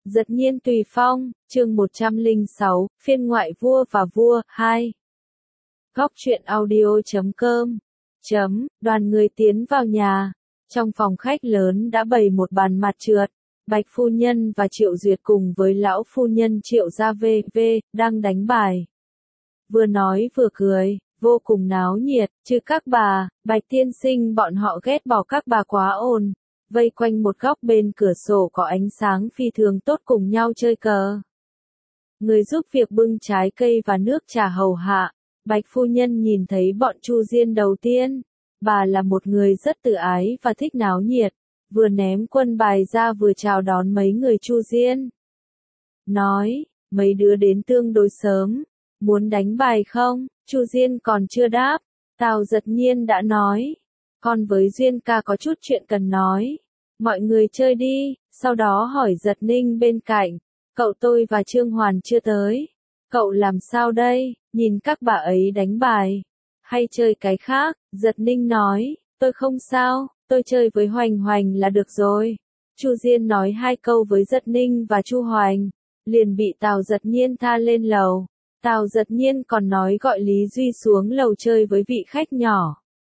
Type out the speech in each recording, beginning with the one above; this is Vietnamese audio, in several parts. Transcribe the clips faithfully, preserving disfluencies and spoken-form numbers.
Giật nhiên tùy phong, chương một trăm lẻ sáu, phiên ngoại vua và vua, hai. Góc truyện audio chấm com. Chấm, đoàn người tiến vào nhà. Trong phòng khách lớn đã bày một bàn mặt trượt. Bạch phu nhân và Triệu Duyệt cùng với lão phu nhân Triệu gia vê vê, đang đánh bài. Vừa nói vừa cười, vô cùng náo nhiệt, chứ các bà, Bạch tiên sinh bọn họ ghét bỏ các bà quá ồn. Vây quanh một góc bên cửa sổ có ánh sáng phi thường tốt cùng nhau chơi cờ. Người giúp việc bưng trái cây và nước trà hầu hạ. Bạch phu nhân nhìn thấy bọn Chu Diên đầu tiên. Bà là một người rất tự ái và thích náo nhiệt. Vừa ném quân bài ra vừa chào đón mấy người Chu Diên. Nói, mấy đứa đến tương đối sớm. Muốn đánh bài không? Chu Diên còn chưa đáp. Tào Giật Nhiên đã nói. Con với Duyên ca có chút chuyện cần nói. Mọi người chơi đi, sau đó hỏi Giật Ninh bên cạnh. Cậu tôi và Trương Hoàn chưa tới. Cậu làm sao đây, nhìn các bà ấy đánh bài. Hay chơi cái khác, Giật Ninh nói, tôi không sao, tôi chơi với Hoành Hoành là được rồi. Chu Diên nói hai câu với Giật Ninh và Chu Hoành. Liền bị Tào Giật Nhiên tha lên lầu. Tào Giật Nhiên còn nói gọi Lý Duy xuống lầu chơi với vị khách nhỏ.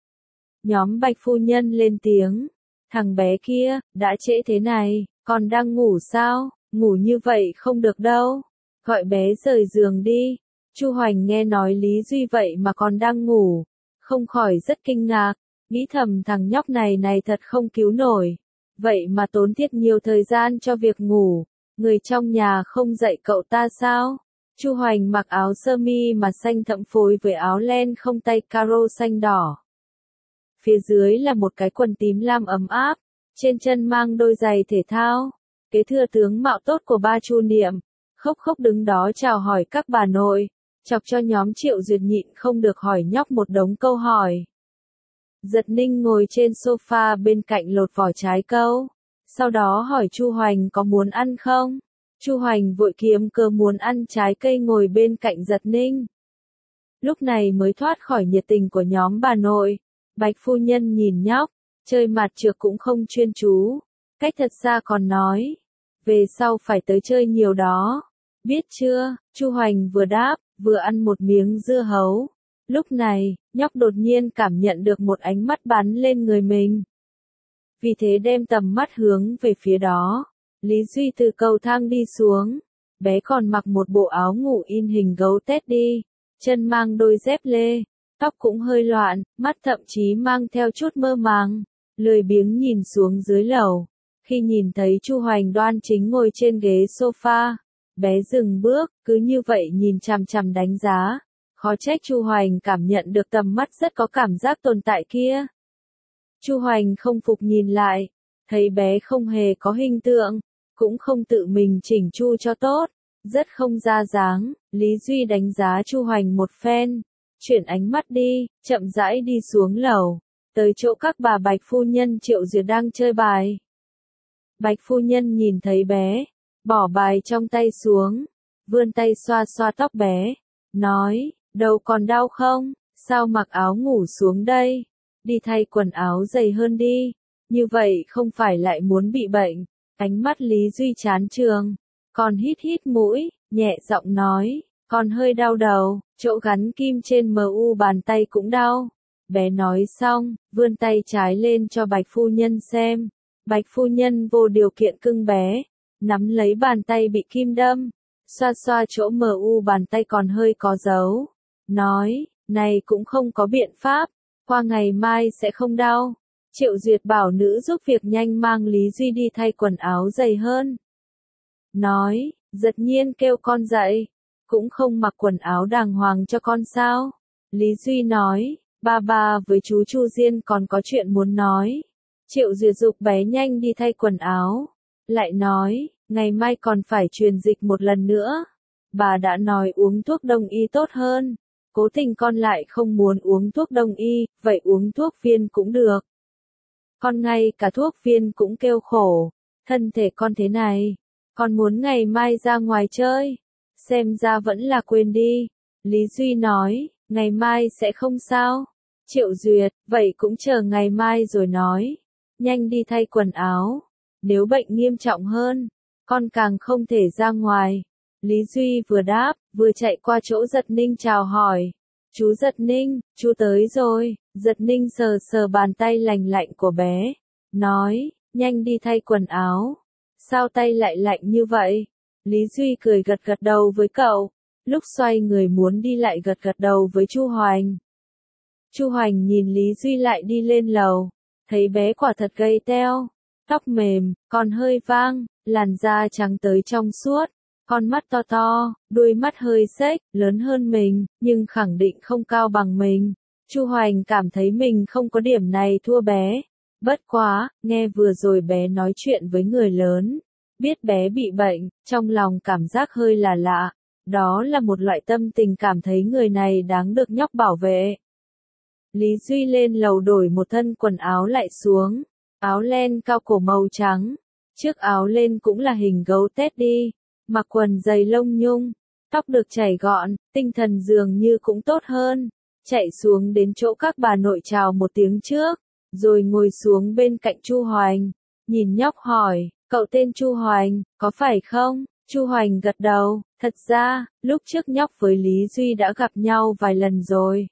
Nhóm Bạch phu nhân lên tiếng. Thằng bé kia, đã trễ thế này, còn đang ngủ sao? Ngủ như vậy không được đâu. Gọi bé rời giường đi. Chu Hoành nghe nói Lý Duy vậy mà còn đang ngủ. Không khỏi rất kinh ngạc. Nghĩ thầm thằng nhóc này này thật không cứu nổi. Vậy mà tốn thiết nhiều thời gian cho việc ngủ. Người trong nhà không dạy cậu ta sao? Chu Hoành mặc áo sơ mi mà xanh thẫm phối với áo len không tay caro xanh đỏ. Phía dưới là một cái quần tím lam ấm áp, trên chân mang đôi giày thể thao. Kế thừa tướng mạo tốt của ba Chu Niệm, khóc khóc đứng đó chào hỏi các bà nội, chọc cho nhóm Triệu Duyệt nhịn không được hỏi nhóc một đống câu hỏi. Giật Ninh ngồi trên sofa bên cạnh lột vỏ trái câu, sau đó hỏi Chu Hoành có muốn ăn không? Chu Hoành vội kiếm cơ muốn ăn trái cây ngồi bên cạnh Giật Ninh. Lúc này mới thoát khỏi nhiệt tình của nhóm bà nội. Bạch phu nhân nhìn nhóc, chơi mặt trược cũng không chuyên chú, cách thật xa còn nói, về sau phải tới chơi nhiều đó, biết chưa? Chu Hoành vừa đáp, vừa ăn một miếng dưa hấu. Lúc này, nhóc đột nhiên cảm nhận được một ánh mắt bắn lên người mình. Vì thế đem tầm mắt hướng về phía đó. Lý Duy từ cầu thang đi xuống, bé còn mặc một bộ áo ngủ in hình gấu Teddy, chân mang đôi dép lê. Tóc cũng hơi loạn, mắt thậm chí mang theo chút mơ màng, lười biếng nhìn xuống dưới lầu. Khi nhìn thấy Chu Hoành đoan chính ngồi trên ghế sofa, bé dừng bước, cứ như vậy nhìn chằm chằm đánh giá. Khó trách Chu Hoành cảm nhận được tầm mắt rất có cảm giác tồn tại kia. Chu Hoành không phục nhìn lại, thấy bé không hề có hình tượng, cũng không tự mình chỉnh chu cho tốt, rất không ra dáng. Lý Duy đánh giá Chu Hoành một phen. Chuyển ánh mắt đi, chậm rãi đi xuống lầu, tới chỗ các bà Bạch phu nhân Triệu Duyệt đang chơi bài. Bạch phu nhân nhìn thấy bé, bỏ bài trong tay xuống, vươn tay xoa xoa tóc bé, nói, đầu còn đau không, sao mặc áo ngủ xuống đây, đi thay quần áo dày hơn đi, như vậy không phải lại muốn bị bệnh. Ánh mắt Lý Duy chán trường, còn hít hít mũi, nhẹ giọng nói. Còn hơi đau đầu, chỗ gắn kim trên em u bàn tay cũng đau. Bé nói xong, vươn tay trái lên cho Bạch phu nhân xem. Bạch phu nhân vô điều kiện cưng bé, nắm lấy bàn tay bị kim đâm, xoa xoa chỗ em u bàn tay còn hơi có dấu. Nói, này cũng không có biện pháp, qua ngày mai sẽ không đau. Triệu Duyệt bảo nữ giúp việc nhanh mang Lý Duy đi thay quần áo dày hơn. Nói, Giật Nhiên kêu con dậy. Cũng không mặc quần áo đàng hoàng cho con sao? Lý Duy nói, ba ba với chú Chu Diên còn có chuyện muốn nói. Triệu Duyệt dục bé nhanh đi thay quần áo. Lại nói, ngày mai còn phải truyền dịch một lần nữa. Bà đã nói uống thuốc đông y tốt hơn. Cố tình con lại không muốn uống thuốc đông y, vậy uống thuốc viên cũng được. Con ngay cả thuốc viên cũng kêu khổ. Thân thể con thế này, con muốn ngày mai ra ngoài chơi. Xem ra vẫn là quên đi. Lý Duy nói, ngày mai sẽ không sao. Triệu Duyệt, vậy cũng chờ ngày mai rồi nói. Nhanh đi thay quần áo. Nếu bệnh nghiêm trọng hơn, con càng không thể ra ngoài. Lý Duy vừa đáp, vừa chạy qua chỗ Giật Ninh chào hỏi. Chú Giật Ninh, chú tới rồi. Giật Ninh sờ sờ bàn tay lành lạnh của bé. Nói, nhanh đi thay quần áo. Sao tay lại lạnh như vậy? Lý Duy cười gật gật đầu với cậu. Lúc xoay người muốn đi lại gật gật đầu với Chu Hoành. Chu Hoành nhìn Lý Duy lại đi lên lầu. Thấy bé quả thật gầy teo. Tóc mềm, còn hơi vang, làn da trắng tới trong suốt. Con mắt to to, đuôi mắt hơi xếch, lớn hơn mình, nhưng khẳng định không cao bằng mình. Chu Hoành cảm thấy mình không có điểm này thua bé. Bất quá, nghe vừa rồi bé nói chuyện với người lớn. Biết bé bị bệnh, trong lòng cảm giác hơi là lạ. Đó là một loại tâm tình cảm thấy người này đáng được nhóc bảo vệ. Lý Duy lên lầu đổi một thân quần áo lại xuống. Áo len cao cổ màu trắng. Chiếc áo lên cũng là hình gấu tét đi. Mặc quần giày lông nhung. Tóc được chảy gọn, tinh thần dường như cũng tốt hơn. Chạy xuống đến chỗ các bà nội chào một tiếng trước. Rồi ngồi xuống bên cạnh Chu Hoành. Nhìn nhóc hỏi, cậu tên Chu Hoành, có phải không? Chu Hoành gật đầu, thật ra, lúc trước nhóc với Lý Duy đã gặp nhau vài lần rồi.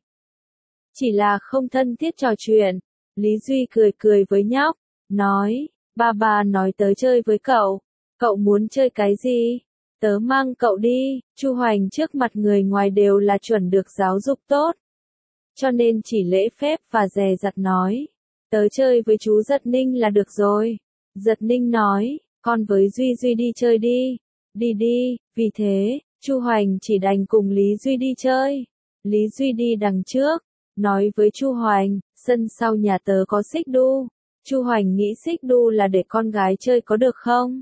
Chỉ là không thân thiết trò chuyện. Lý Duy cười cười với nhóc, nói, ba ba nói tới chơi với cậu. Cậu muốn chơi cái gì? Tớ mang cậu đi. Chu Hoành trước mặt người ngoài đều là chuẩn được giáo dục tốt. Cho nên chỉ lễ phép và dè dặt nói. Tớ chơi với chú Giật Ninh là được rồi. Giật Ninh nói, con với Duy Duy đi chơi đi. Đi đi, vì thế, Chu Hoành chỉ đành cùng Lý Duy đi chơi. Lý Duy đi đằng trước, nói với Chu Hoành, sân sau nhà tớ có xích đu. Chu Hoành nghĩ xích đu là để con gái chơi có được không?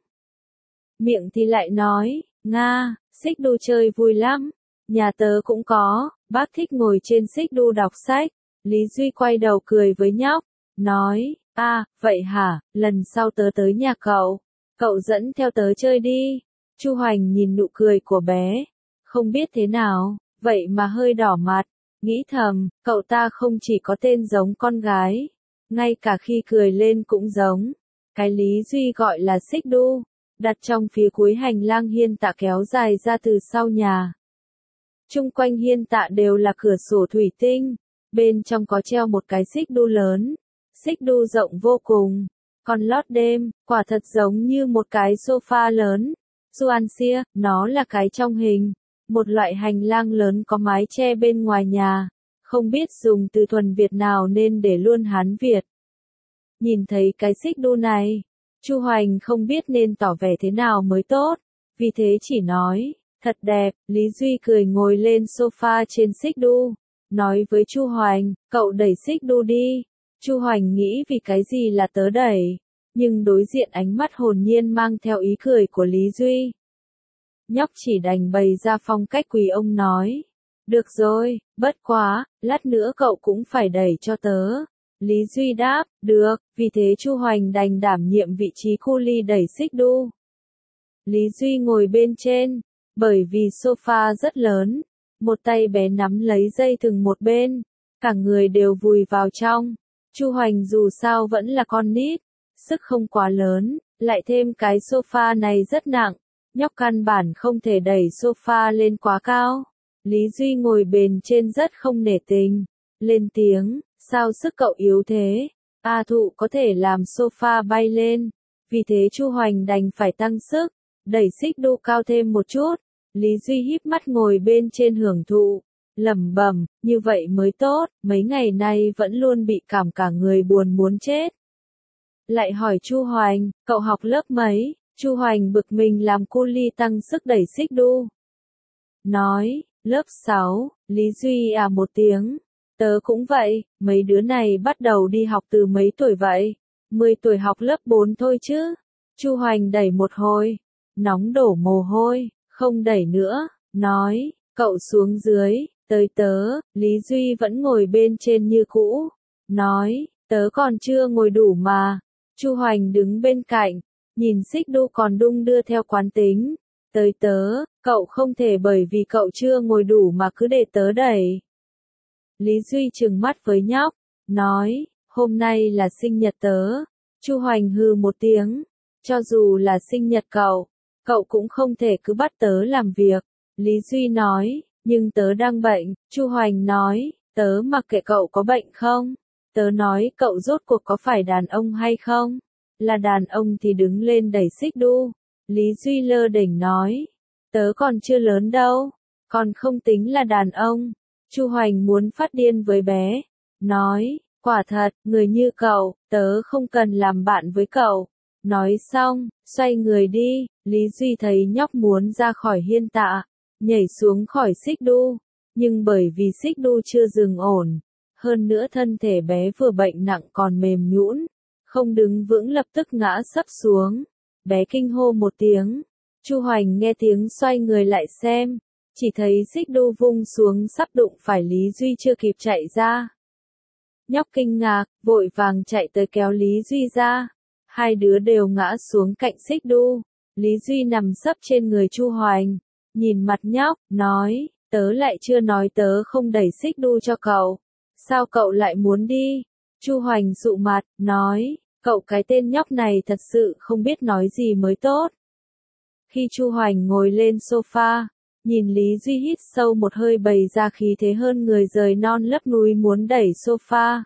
Miệng thì lại nói, Nga, xích đu chơi vui lắm. Nhà tớ cũng có, bác thích ngồi trên xích đu đọc sách. Lý Duy quay đầu cười với nhóc, nói, à, vậy hả, lần sau tớ tới nhà cậu. Cậu dẫn theo tớ chơi đi. Chu Hoành nhìn nụ cười của bé. Không biết thế nào, vậy mà hơi đỏ mặt. Nghĩ thầm, cậu ta không chỉ có tên giống con gái. Ngay cả khi cười lên cũng giống. Cái Lý Duy gọi là xích đu. Đặt trong phía cuối hành lang hiên tạ kéo dài ra từ sau nhà. Chung quanh hiên tạ đều là cửa sổ thủy tinh. Bên trong có treo một cái xích đu lớn. Xích đu rộng vô cùng. Còn lót đêm, quả thật giống như một cái sofa lớn. Suansia, nó là cái trong hình. Một loại hành lang lớn có mái che bên ngoài nhà. Không biết dùng từ thuần Việt nào nên để luôn Hán Việt. Nhìn thấy cái xích đu này, Chu Hoành không biết nên tỏ vẻ thế nào mới tốt. Vì thế chỉ nói, thật đẹp. Lý Duy cười ngồi lên sofa trên xích đu. Nói với Chu Hoành, cậu đẩy xích đu đi. Chu Hoành nghĩ vì cái gì là tớ đẩy. Nhưng đối diện ánh mắt hồn nhiên mang theo ý cười của Lý Duy. Nhóc chỉ đành bày ra phong cách quý ông nói. Được rồi, bất quá, lát nữa cậu cũng phải đẩy cho tớ. Lý Duy đáp, được, vì thế Chu Hoành đành đảm nhiệm vị trí cu li đẩy xích đu. Lý Duy ngồi bên trên, bởi vì sofa rất lớn, một tay bé nắm lấy dây thừng một bên, cả người đều vùi vào trong. Chu Hoành dù sao vẫn là con nít, sức không quá lớn, lại thêm cái sofa này rất nặng, nhóc căn bản không thể đẩy sofa lên quá cao. Lý Duy ngồi bền trên rất không nể tình, lên tiếng, sao sức cậu yếu thế? A Thụ có thể làm sofa bay lên, vì thế Chu Hoành đành phải tăng sức, đẩy xích đu cao thêm một chút. Lý Duy híp mắt ngồi bên trên hưởng thụ, lẩm bẩm, như vậy mới tốt, mấy ngày nay vẫn luôn bị cảm cả người buồn muốn chết. Lại hỏi Chu Hoành, cậu học lớp mấy? Chu Hoành bực mình làm cu li tăng sức đẩy xích đu. Nói, lớp sáu, Lý Duy à một tiếng. Tớ cũng vậy, mấy đứa này bắt đầu đi học từ mấy tuổi vậy? mười tuổi học lớp bốn thôi chứ. Chu Hoành đẩy một hồi, nóng đổ mồ hôi, không đẩy nữa, nói, cậu xuống dưới, tới tớ. Lý Duy vẫn ngồi bên trên như cũ, nói, tớ còn chưa ngồi đủ mà. Chu Hoành đứng bên cạnh, nhìn xích đu còn đung đưa theo quán tính, tới tớ, cậu không thể bởi vì cậu chưa ngồi đủ mà cứ để tớ đẩy. Lý Duy trừng mắt với nhóc, nói, hôm nay là sinh nhật tớ. Chu Hoành hừ một tiếng, cho dù là sinh nhật cậu, Cậu cũng không thể cứ bắt tớ làm việc. Lý Duy nói, nhưng tớ đang bệnh. Chu Hoành nói, tớ mặc kệ cậu có bệnh không. Tớ nói cậu rốt cuộc có phải đàn ông hay không? Là đàn ông thì đứng lên đẩy xích đu. Lý Duy lơ đỉnh nói, tớ còn chưa lớn đâu, còn không tính là đàn ông. Chu Hoành muốn phát điên với bé, nói, quả thật, người như cậu, tớ không cần làm bạn với cậu. Nói xong, xoay người đi, Lý Duy thấy nhóc muốn ra khỏi hiên tạ, nhảy xuống khỏi xích đu, nhưng bởi vì xích đu chưa dừng ổn, hơn nữa thân thể bé vừa bệnh nặng còn mềm nhũn, không đứng vững lập tức ngã sấp xuống. Bé kinh hô một tiếng, Chu Hoành nghe tiếng xoay người lại xem, chỉ thấy xích đu vung xuống sắp đụng phải Lý Duy chưa kịp chạy ra. Nhóc kinh ngạc, vội vàng chạy tới kéo Lý Duy ra, hai đứa đều ngã xuống cạnh xích đu. Lý Duy nằm sấp trên người Chu Hoành, nhìn mặt nhóc, nói, tớ lại chưa nói tớ không đẩy xích đu cho cậu, sao cậu lại muốn đi? Chu Hoành dụ mặt, nói, cậu cái tên nhóc này thật sự không biết nói gì mới tốt. Khi Chu Hoành ngồi lên sofa, nhìn Lý Duy hít sâu một hơi bày ra khí thế hơn người rời non lấp núi muốn đẩy sofa.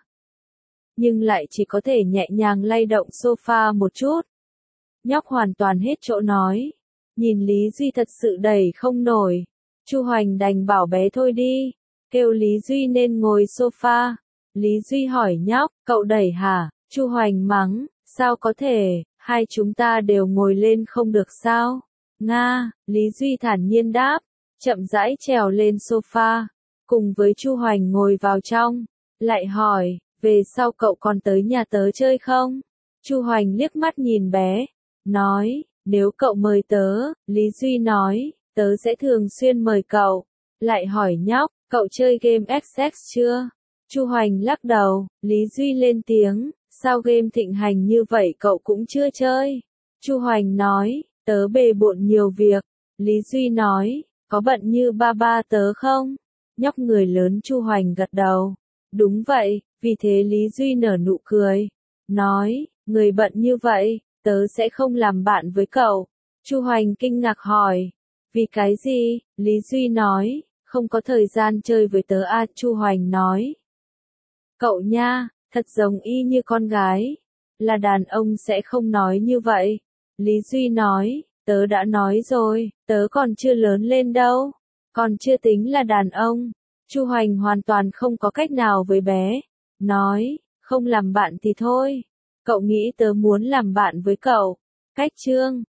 Nhưng lại chỉ có thể nhẹ nhàng lay động sofa một chút. Nhóc hoàn toàn hết chỗ nói. Nhìn Lý Duy thật sự đẩy không nổi. Chu Hoành đành bảo bé thôi đi, kêu Lý Duy nên ngồi sofa. Lý Duy hỏi nhóc, cậu đẩy hả? Chu Hoành mắng, sao có thể, hai chúng ta đều ngồi lên không được sao? Nga, Lý Duy thản nhiên đáp, chậm rãi trèo lên sofa, cùng với Chu Hoành ngồi vào trong, lại hỏi, về sau cậu còn tới nhà tớ chơi không? Chu Hoành liếc mắt nhìn bé, nói, nếu cậu mời tớ, Lý Duy nói, tớ sẽ thường xuyên mời cậu. Lại hỏi nhóc, cậu chơi game ích ích chưa? Chu Hoành lắc đầu, Lý Duy lên tiếng, sao game thịnh hành như vậy cậu cũng chưa chơi? Chu Hoành nói, tớ bề bộn nhiều việc. Lý Duy nói, có bận như ba ba tớ không? Nhóc người lớn Chu Hoành gật đầu. Đúng vậy, vì thế Lý Duy nở nụ cười. Nói, người bận như vậy, tớ sẽ không làm bạn với cậu. Chu Hoành kinh ngạc hỏi, vì cái gì? Lý Duy nói, không có thời gian chơi với tớ à? Chu Hoành nói, cậu nha, thật giống y như con gái. Là đàn ông sẽ không nói như vậy. Lý Duy nói, tớ đã nói rồi, tớ còn chưa lớn lên đâu, còn chưa tính là đàn ông. Chu Hoành hoàn toàn không có cách nào với bé, nói, không làm bạn thì thôi, cậu nghĩ tớ muốn làm bạn với cậu. Cách chương